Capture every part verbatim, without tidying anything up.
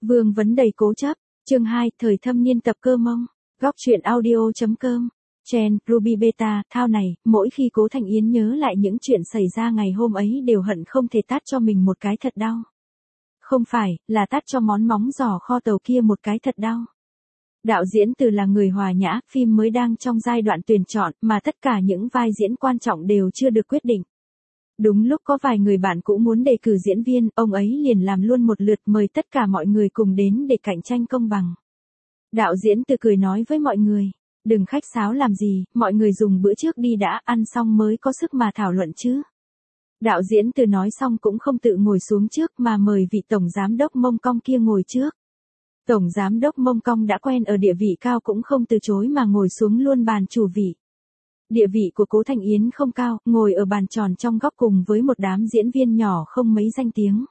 Vương vấn đầy cố chấp. Chương hai, thời thâm niên tập Cơ Mông. Góc truyện audio.com. Chen, Ruby Beta, thao này, mỗi khi Cố Thành Yến nhớ lại những chuyện xảy ra ngày hôm ấy đều hận không thể tát cho mình một cái thật đau. Không phải, là tát cho món móng giò kho tàu kia một cái thật đau. Đạo diễn Từ là người hòa nhã, phim mới đang trong giai đoạn tuyển chọn, mà tất cả những vai diễn quan trọng đều chưa được quyết định. Đúng lúc có vài người bạn cũ muốn đề cử diễn viên, ông ấy liền làm luôn một lượt mời tất cả mọi người cùng đến để cạnh tranh công bằng. Đạo diễn Từ cười nói với mọi người, đừng khách sáo làm gì, mọi người dùng bữa trước đi đã, ăn xong mới có sức mà thảo luận chứ. Đạo diễn Từ nói xong cũng không tự ngồi xuống trước mà mời vị tổng giám đốc Mông Cong kia ngồi trước. Tổng giám đốc Mông Cong đã quen ở địa vị cao cũng không từ chối mà ngồi xuống luôn bàn chủ vị. Địa vị của Cố Thành Yến không cao, ngồi ở bàn tròn trong góc cùng với một đám diễn viên nhỏ không mấy danh tiếng.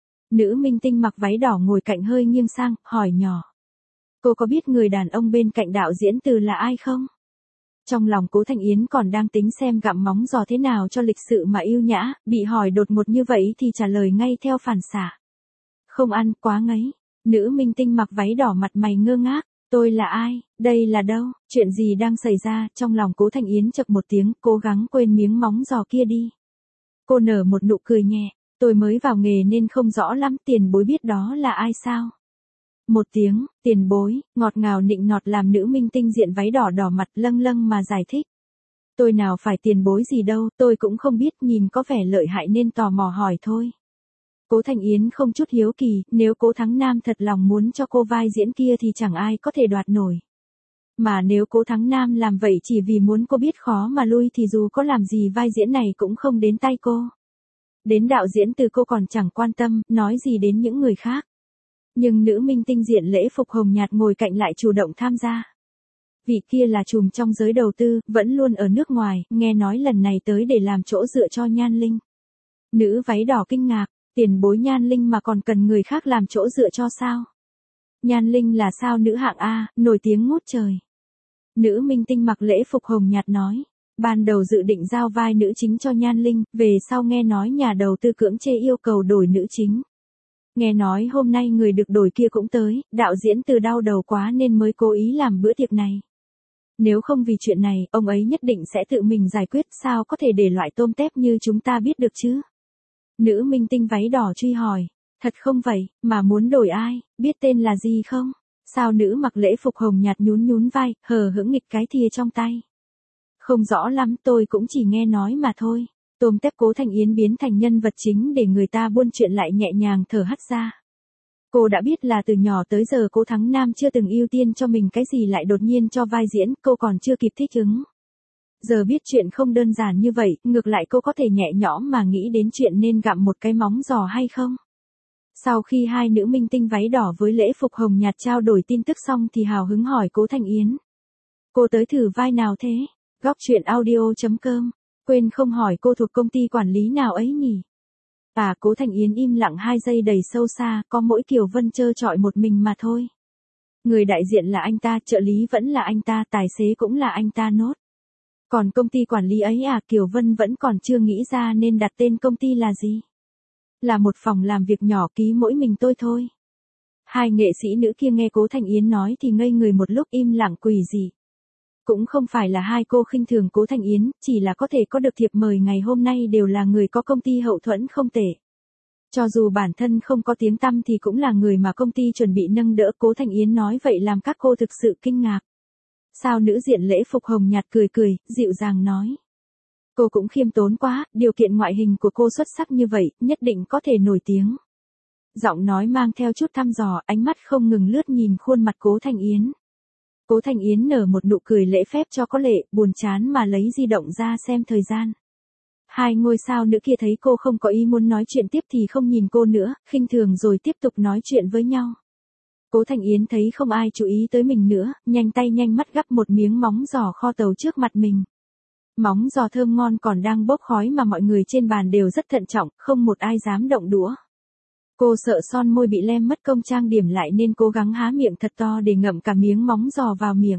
Nữ minh tinh mặc váy đỏ ngồi cạnh hơi nghiêng sang, hỏi nhỏ. Cô có biết người đàn ông bên cạnh đạo diễn Từ là ai không? Trong lòng Cố Thành Yến còn đang tính xem gặm móng giò thế nào cho lịch sự mà yêu nhã, bị hỏi đột ngột như vậy thì trả lời ngay theo phản xạ. Không ăn, quá ngấy. Nữ minh tinh mặc váy đỏ mặt mày ngơ ngác. Tôi là ai? Đây là đâu? Chuyện gì đang xảy ra? Trong lòng Cố Thành Yến chậc một tiếng, cố gắng quên miếng móng giò kia đi. Cô nở một nụ cười nhẹ. Tôi mới vào nghề nên không rõ lắm, tiền bối biết đó là ai sao? Một tiếng, tiền bối, ngọt ngào nịnh nọt làm nữ minh tinh diện váy đỏ đỏ mặt lâng lâng mà giải thích. Tôi nào phải tiền bối gì đâu, tôi cũng không biết, nhìn có vẻ lợi hại nên tò mò hỏi thôi. Cố Thành Yến không chút hiếu kỳ, nếu Cố Thắng Nam thật lòng muốn cho cô vai diễn kia thì chẳng ai có thể đoạt nổi. Mà nếu Cố Thắng Nam làm vậy chỉ vì muốn cô biết khó mà lui thì dù có làm gì vai diễn này cũng không đến tay cô. Đến đạo diễn Từ cô còn chẳng quan tâm, nói gì đến những người khác. Nhưng nữ minh tinh diện lễ phục hồng nhạt ngồi cạnh lại chủ động tham gia. Vị kia là trùm trong giới đầu tư, vẫn luôn ở nước ngoài, nghe nói lần này tới để làm chỗ dựa cho Nhan Linh. Nữ váy đỏ kinh ngạc. Tiền bối Nhan Linh mà còn cần người khác làm chỗ dựa cho sao? Nhan Linh là sao nữ hạng A, nổi tiếng ngút trời. Nữ minh tinh mặc lễ phục hồng nhạt nói. Ban đầu dự định giao vai nữ chính cho Nhan Linh, về sau nghe nói nhà đầu tư cưỡng chê yêu cầu đổi nữ chính. Nghe nói hôm nay người được đổi kia cũng tới, đạo diễn Từ đau đầu quá nên mới cố ý làm bữa tiệc này. Nếu không vì chuyện này, ông ấy nhất định sẽ tự mình giải quyết, sao có thể để loại tôm tép như chúng ta biết được chứ? Nữ minh tinh váy đỏ truy hỏi, thật không vậy, mà muốn đổi ai, biết tên là gì không? Sao nữ mặc lễ phục hồng nhạt nhún nhún vai, hờ hững nghịch cái thìa trong tay. Không rõ lắm, tôi cũng chỉ nghe nói mà thôi. Tôm tép Cố Thành Yến biến thành nhân vật chính để người ta buôn chuyện lại nhẹ nhàng thở hắt ra. Cô đã biết là từ nhỏ tới giờ Cố Thắng Nam chưa từng ưu tiên cho mình cái gì lại đột nhiên cho vai diễn, cô còn chưa kịp thích ứng. Giờ biết chuyện không đơn giản như vậy, ngược lại cô có thể nhẹ nhõm mà nghĩ đến chuyện nên gặm một cái móng giò hay không. Sau khi hai nữ minh tinh váy đỏ với lễ phục hồng nhạt trao đổi tin tức xong thì hào hứng hỏi Cố Thành Yến. Cô tới thử vai nào thế? Góc truyện audio.com. Quên không hỏi cô thuộc công ty quản lý nào ấy nhỉ? À, Cố Thành Yến im lặng hai giây đầy sâu xa, có mỗi Kiều Vân trơ trọi một mình mà thôi. Người đại diện là anh ta, trợ lý vẫn là anh ta, tài xế cũng là anh ta nốt. Còn công ty quản lý ấy à, Kiều Vân vẫn còn chưa nghĩ ra nên đặt tên công ty là gì. Là một phòng làm việc nhỏ ký mỗi mình tôi thôi. Hai nghệ sĩ nữ kia nghe Cố Thành Yến nói thì ngây người một lúc im lặng quỷ dị. Cũng không phải là hai cô khinh thường Cố Thành Yến, chỉ là có thể có được thiệp mời ngày hôm nay đều là người có công ty hậu thuẫn không tệ. Cho dù bản thân không có tiếng tăm thì cũng là người mà công ty chuẩn bị nâng đỡ. Cố Thành Yến nói vậy làm các cô thực sự kinh ngạc. Sao nữ diện lễ phục hồng nhạt cười cười, dịu dàng nói. Cô cũng khiêm tốn quá, điều kiện ngoại hình của cô xuất sắc như vậy, nhất định có thể nổi tiếng. Giọng nói mang theo chút thăm dò, ánh mắt không ngừng lướt nhìn khuôn mặt Cố Thành Yến. Cố Thành Yến nở một nụ cười lễ phép cho có lệ, buồn chán mà lấy di động ra xem thời gian. Hai ngôi sao nữ kia thấy cô không có ý muốn nói chuyện tiếp thì không nhìn cô nữa, khinh thường rồi tiếp tục nói chuyện với nhau. Cố Thành Yến thấy không ai chú ý tới mình nữa, nhanh tay nhanh mắt gắp một miếng móng giò kho tàu trước mặt mình. Móng giò thơm ngon còn đang bốc khói mà mọi người trên bàn đều rất thận trọng, không một ai dám động đũa. Cô sợ son môi bị lem mất công trang điểm lại nên cố gắng há miệng thật to để ngậm cả miếng móng giò vào miệng.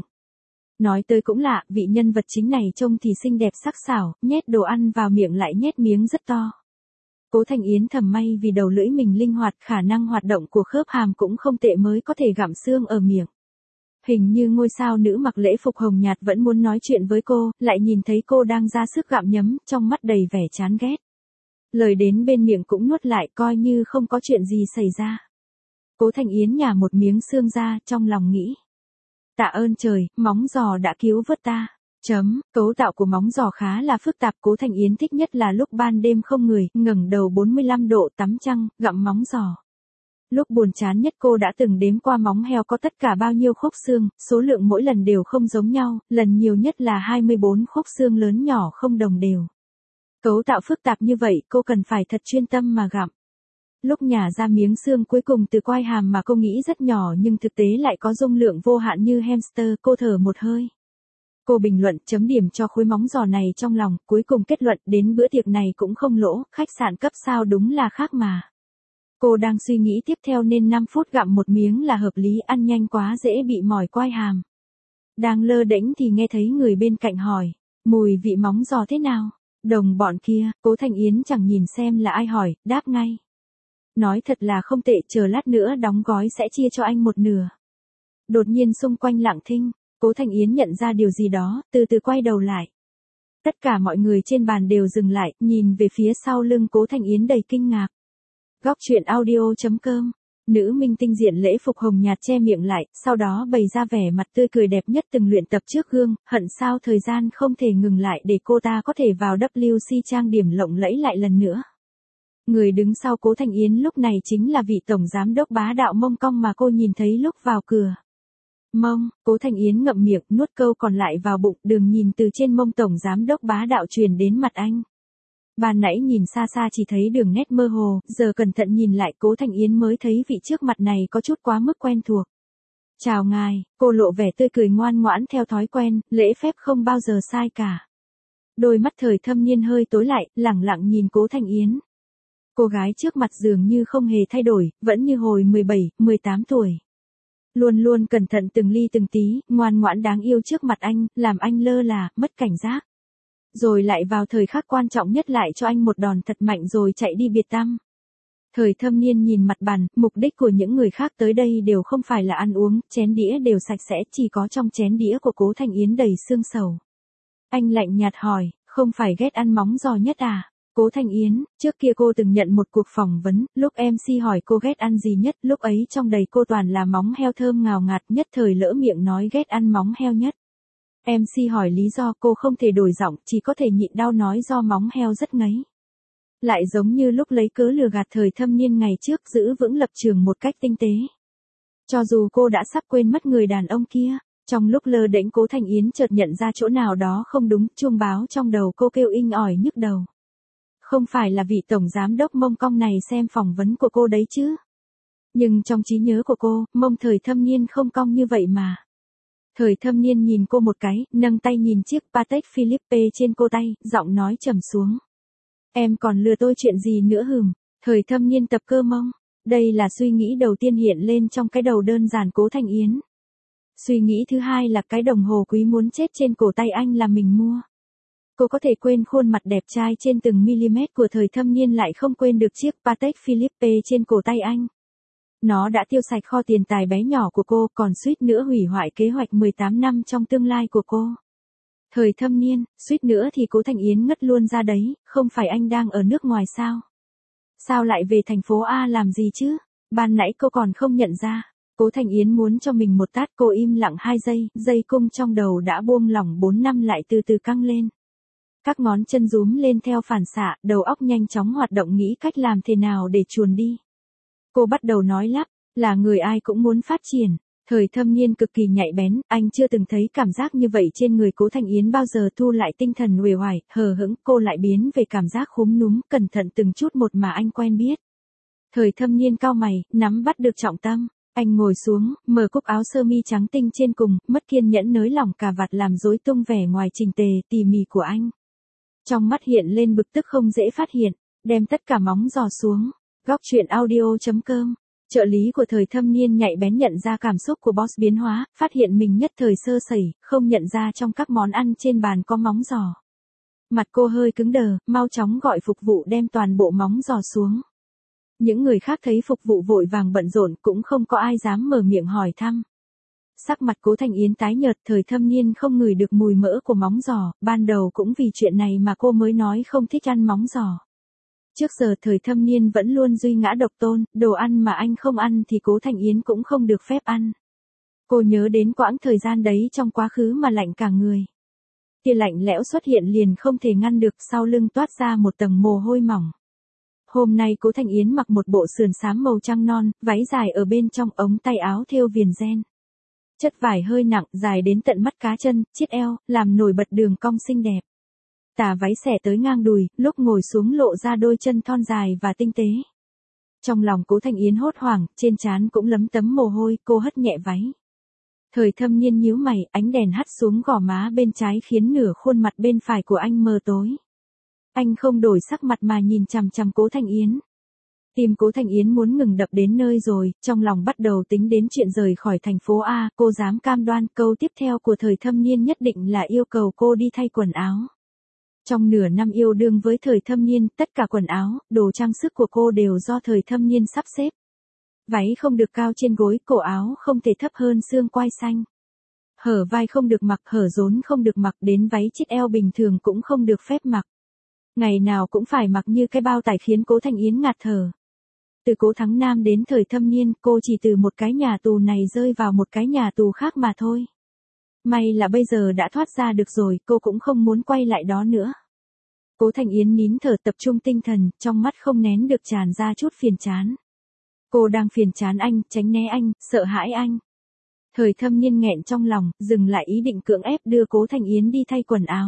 Nói tới cũng lạ, vị nhân vật chính này trông thì xinh đẹp sắc sảo, nhét đồ ăn vào miệng lại nhét miếng rất to. Cố Thành Yến thầm may vì đầu lưỡi mình linh hoạt, khả năng hoạt động của khớp hàm cũng không tệ mới có thể gặm xương ở miệng. Hình như ngôi sao nữ mặc lễ phục hồng nhạt vẫn muốn nói chuyện với cô, lại nhìn thấy cô đang ra sức gặm nhấm, trong mắt đầy vẻ chán ghét. Lời đến bên miệng cũng nuốt lại, coi như không có chuyện gì xảy ra. Cố Thành Yến nhả một miếng xương ra, trong lòng nghĩ. Tạ ơn trời, móng giò đã cứu vớt ta. Chấm, cấu tạo của móng giò khá là phức tạp. Cố Thành Yến thích nhất là lúc ban đêm không người, ngẩng đầu bốn mươi lăm độ tắm trăng, gặm móng giò. Lúc buồn chán nhất cô đã từng đếm qua móng heo có tất cả bao nhiêu khúc xương, số lượng mỗi lần đều không giống nhau, lần nhiều nhất là hai mươi bốn khúc xương lớn nhỏ không đồng đều. Cấu tạo phức tạp như vậy cô cần phải thật chuyên tâm mà gặm. Lúc nhả ra miếng xương cuối cùng từ quai hàm mà cô nghĩ rất nhỏ nhưng thực tế lại có dung lượng vô hạn như hamster, cô thở một hơi. Cô bình luận chấm điểm cho khối móng giò này trong lòng, cuối cùng kết luận đến bữa tiệc này cũng không lỗ, khách sạn cấp sao đúng là khác mà. Cô đang suy nghĩ tiếp theo nên năm phút gặm một miếng là hợp lý, ăn nhanh quá dễ bị mỏi quai hàm. Đang lơ đễnh thì nghe thấy người bên cạnh hỏi, mùi vị móng giò thế nào? Đồng bọn kia, Cố Thành Yến chẳng nhìn xem là ai hỏi, đáp ngay. Nói thật là không tệ, chờ lát nữa đóng gói sẽ chia cho anh một nửa. Đột nhiên xung quanh lặng thinh, Cố Thành Yến nhận ra điều gì đó, từ từ quay đầu lại. Tất cả mọi người trên bàn đều dừng lại, nhìn về phía sau lưng Cố Thành Yến đầy kinh ngạc. Góc truyện audio chấm com. Nữ minh tinh diện lễ phục hồng nhạt che miệng lại, sau đó bày ra vẻ mặt tươi cười đẹp nhất từng luyện tập trước gương, hận sao thời gian không thể ngừng lại để cô ta có thể vào vê kép xê trang điểm lộng lẫy lại lần nữa. Người đứng sau Cố Thành Yến lúc này chính là vị tổng giám đốc bá đạo Mông Cong mà cô nhìn thấy lúc vào cửa. Mông, Cố Thành Yến ngậm miệng, nuốt câu còn lại vào bụng, đường nhìn từ trên mông tổng giám đốc bá đạo truyền đến mặt anh. Ban nãy nhìn xa xa chỉ thấy đường nét mơ hồ, giờ cẩn thận nhìn lại Cố Thành Yến mới thấy vị trước mặt này có chút quá mức quen thuộc. Chào ngài, cô lộ vẻ tươi cười ngoan ngoãn theo thói quen, lễ phép không bao giờ sai cả. Đôi mắt Thời Thâm Niên hơi tối lại, lẳng lặng nhìn Cố Thành Yến. Cô gái trước mặt dường như không hề thay đổi, vẫn như hồi mười bảy, mười tám tuổi. Luôn luôn cẩn thận từng ly từng tí, ngoan ngoãn đáng yêu trước mặt anh, làm anh lơ là, mất cảnh giác. Rồi lại vào thời khắc quan trọng nhất lại cho anh một đòn thật mạnh rồi chạy đi biệt tăm. Thời Thâm Niên nhìn mặt bàn, mục đích của những người khác tới đây đều không phải là ăn uống, chén đĩa đều sạch sẽ, chỉ có trong chén đĩa của Cố Thành Yến đầy xương sầu. Anh lạnh nhạt hỏi, không phải ghét ăn móng giò nhất à? Cố Thành Yến, trước kia cô từng nhận một cuộc phỏng vấn, lúc em xê hỏi cô ghét ăn gì nhất, lúc ấy trong đầy cô toàn là móng heo thơm ngào ngạt, nhất thời lỡ miệng nói ghét ăn móng heo nhất. em xê hỏi lý do, cô không thể đổi giọng, chỉ có thể nhịn đau nói do móng heo rất ngấy. Lại giống như lúc lấy cớ lừa gạt Thời Thâm Niên ngày trước, giữ vững lập trường một cách tinh tế. Cho dù cô đã sắp quên mất người đàn ông kia, trong lúc lơ đễnh Cố Thành Yến chợt nhận ra chỗ nào đó không đúng, chuông báo trong đầu cô kêu inh ỏi nhức đầu. Không phải là vị tổng giám đốc Mông Cong này xem phỏng vấn của cô đấy chứ. Nhưng trong trí nhớ của cô, mông Thời Thâm Niên không cong như vậy mà. Thời Thâm Niên nhìn cô một cái, nâng tay nhìn chiếc Patek Philippe trên cô tay, giọng nói trầm xuống. Em còn lừa tôi chuyện gì nữa hừm? Thời Thâm Niên tập cơ mông. Đây là suy nghĩ đầu tiên hiện lên trong cái đầu đơn giản Cố Thành Yến. Suy nghĩ thứ hai là cái đồng hồ quý muốn chết trên cổ tay anh là mình mua. Cô có thể quên khuôn mặt đẹp trai trên từng mm của Thời Thâm Niên lại không quên được chiếc Patek Philippe trên cổ tay anh. Nó đã tiêu sạch kho tiền tài bé nhỏ của cô, còn suýt nữa hủy hoại kế hoạch mười tám năm trong tương lai của cô. Thời Thâm Niên, suýt nữa thì Cố Thành Yến ngất luôn ra đấy, không phải anh đang ở nước ngoài sao? Sao lại về thành phố A làm gì chứ? Ban nãy cô còn không nhận ra. Cố Thành Yến muốn cho mình một tát, cô im lặng hai giây, dây cung trong đầu đã buông lỏng bốn năm lại từ từ căng lên. Các ngón chân rúm lên theo phản xạ, đầu óc nhanh chóng hoạt động nghĩ cách làm thế nào để chuồn đi. Cô bắt đầu nói lắp, là người ai cũng muốn phát triển. Thời Thâm Niên cực kỳ nhạy bén, anh chưa từng thấy cảm giác như vậy trên người Cố Thành Yến bao giờ. Thu lại tinh thần uể oải, hờ hững, cô lại biến về cảm giác khúm núm, cẩn thận từng chút một mà anh quen biết. Thời Thâm Niên cau mày, nắm bắt được trọng tâm. Anh ngồi xuống, mở cúc áo sơ mi trắng tinh trên cùng, mất kiên nhẫn nới lỏng cà vạt làm rối tung vẻ ngoài chỉnh tề, tỉ mỉ của anh. Trong mắt hiện lên bực tức không dễ phát hiện, đem tất cả móng giò xuống. Góc truyện audio chấm com. Trợ lý của Thời Thâm Niên nhạy bén nhận ra cảm xúc của boss biến hóa, phát hiện mình nhất thời sơ sẩy, không nhận ra trong các món ăn trên bàn có móng giò. Mặt cô hơi cứng đờ, mau chóng gọi phục vụ đem toàn bộ móng giò xuống. Những người khác thấy phục vụ vội vàng bận rộn cũng không có ai dám mở miệng hỏi thăm. Sắc mặt Cố Thanh Yến tái nhợt, Thời Thâm Niên không ngửi được mùi mỡ của móng giò, ban đầu cũng vì chuyện này mà cô mới nói không thích ăn móng giò. Trước giờ Thời Thâm Niên vẫn luôn duy ngã độc tôn, đồ ăn mà anh không ăn thì Cố Thanh Yến cũng không được phép ăn. Cô nhớ đến quãng thời gian đấy trong quá khứ mà lạnh cả người. Tia lạnh lẽo xuất hiện liền không thể ngăn được, sau lưng toát ra một tầng mồ hôi mỏng. Hôm nay Cố Thanh Yến mặc một bộ sườn xám màu trắng non, váy dài ở bên trong, ống tay áo thêu viền ren. Chất vải hơi nặng, dài đến tận mắt cá chân, chiết eo, làm nổi bật đường cong xinh đẹp. Tà váy xẻ tới ngang đùi, lúc ngồi xuống lộ ra đôi chân thon dài và tinh tế. Trong lòng Cố Thanh Yến hốt hoảng, trên trán cũng lấm tấm mồ hôi, cô hất nhẹ váy. Thời Thâm Niên nhíu mày, ánh đèn hắt xuống gò má bên trái khiến nửa khuôn mặt bên phải của anh mờ tối. Anh không đổi sắc mặt mà nhìn chằm chằm Cố Thanh Yến. Tim Cố Thanh Yến muốn ngừng đập đến nơi rồi, trong lòng bắt đầu tính đến chuyện rời khỏi thành phố A, cô dám cam đoan câu tiếp theo của Thời Thâm Niên nhất định là yêu cầu cô đi thay quần áo. Trong nửa năm yêu đương với Thời Thâm Niên, tất cả quần áo, đồ trang sức của cô đều do Thời Thâm Niên sắp xếp. Váy không được cao trên gối, cổ áo không thể thấp hơn xương quai xanh. Hở vai không được mặc, hở rốn không được mặc, đến váy chiết eo bình thường cũng không được phép mặc. Ngày nào cũng phải mặc như cái bao tải khiến Cố Thanh Yến ngạt thở. Từ Cố Thắng Nam đến Thời Thâm Niên, cô chỉ từ một cái nhà tù này rơi vào một cái nhà tù khác mà thôi. May là bây giờ đã thoát ra được rồi, cô cũng không muốn quay lại đó nữa. Cố Thanh Yến nín thở tập trung tinh thần, trong mắt không nén được tràn ra chút phiền chán. Cô đang phiền chán anh, tránh né anh, sợ hãi anh. Thời Thâm Niên nghẹn trong lòng, dừng lại ý định cưỡng ép đưa Cố Thanh Yến đi thay quần áo.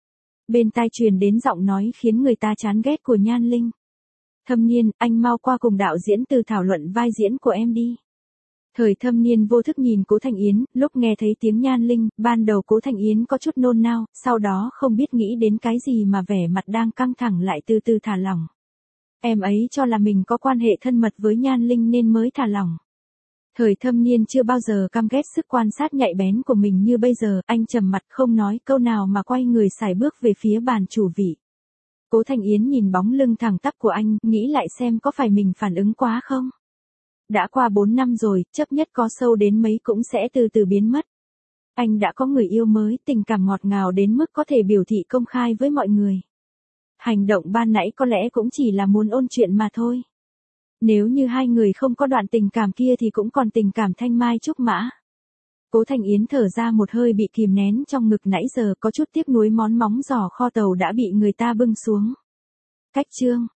Bên tai truyền đến giọng nói khiến người ta chán ghét của Nhan Linh. Thâm Niên, anh mau qua cùng đạo diễn Từ thảo luận vai diễn của em đi. Thời Thâm Niên vô thức nhìn Cố Thanh Yến, lúc nghe thấy tiếng Nhan Linh, ban đầu Cố Thanh Yến có chút nôn nao, sau đó không biết nghĩ đến cái gì mà vẻ mặt đang căng thẳng lại từ từ thả lỏng. Em ấy cho là mình có quan hệ thân mật với Nhan Linh nên mới thả lỏng. Thời Thâm Niên chưa bao giờ căm ghét sức quan sát nhạy bén của mình như bây giờ, anh trầm mặt không nói câu nào mà quay người sải bước về phía bàn chủ vị. Cố Thanh Yến nhìn bóng lưng thẳng tắp của anh, nghĩ lại xem có phải mình phản ứng quá không? Đã qua bốn năm rồi, chấp nhất có sâu đến mấy cũng sẽ từ từ biến mất. Anh đã có người yêu mới, tình cảm ngọt ngào đến mức có thể biểu thị công khai với mọi người. Hành động ban nãy có lẽ cũng chỉ là muốn ôn chuyện mà thôi. Nếu như hai người không có đoạn tình cảm kia thì cũng còn tình cảm thanh mai trúc mã. Cố Thanh Yến thở ra một hơi bị kìm nén trong ngực nãy giờ, có chút tiếc nuối món móng giò kho tàu đã bị người ta bưng xuống. Cách chương